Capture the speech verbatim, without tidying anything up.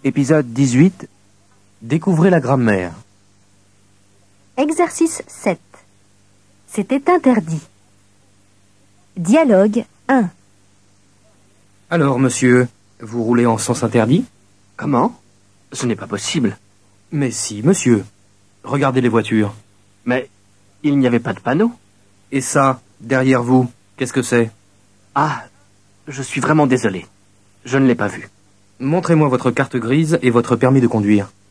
Épisode dix-huit. Découvrez la grammaire. Exercice sept. C'était interdit. Dialogue un. Alors, monsieur, vous roulez en sens interdit? Comment? Ce n'est pas possible. Mais si, monsieur. Regardez les voitures. Mais il n'y avait pas de panneau. Et ça, derrière vous, qu'est-ce que c'est? Ah, je suis vraiment désolé. Je ne l'ai pas vu. Montrez-moi votre carte grise et votre permis de conduire.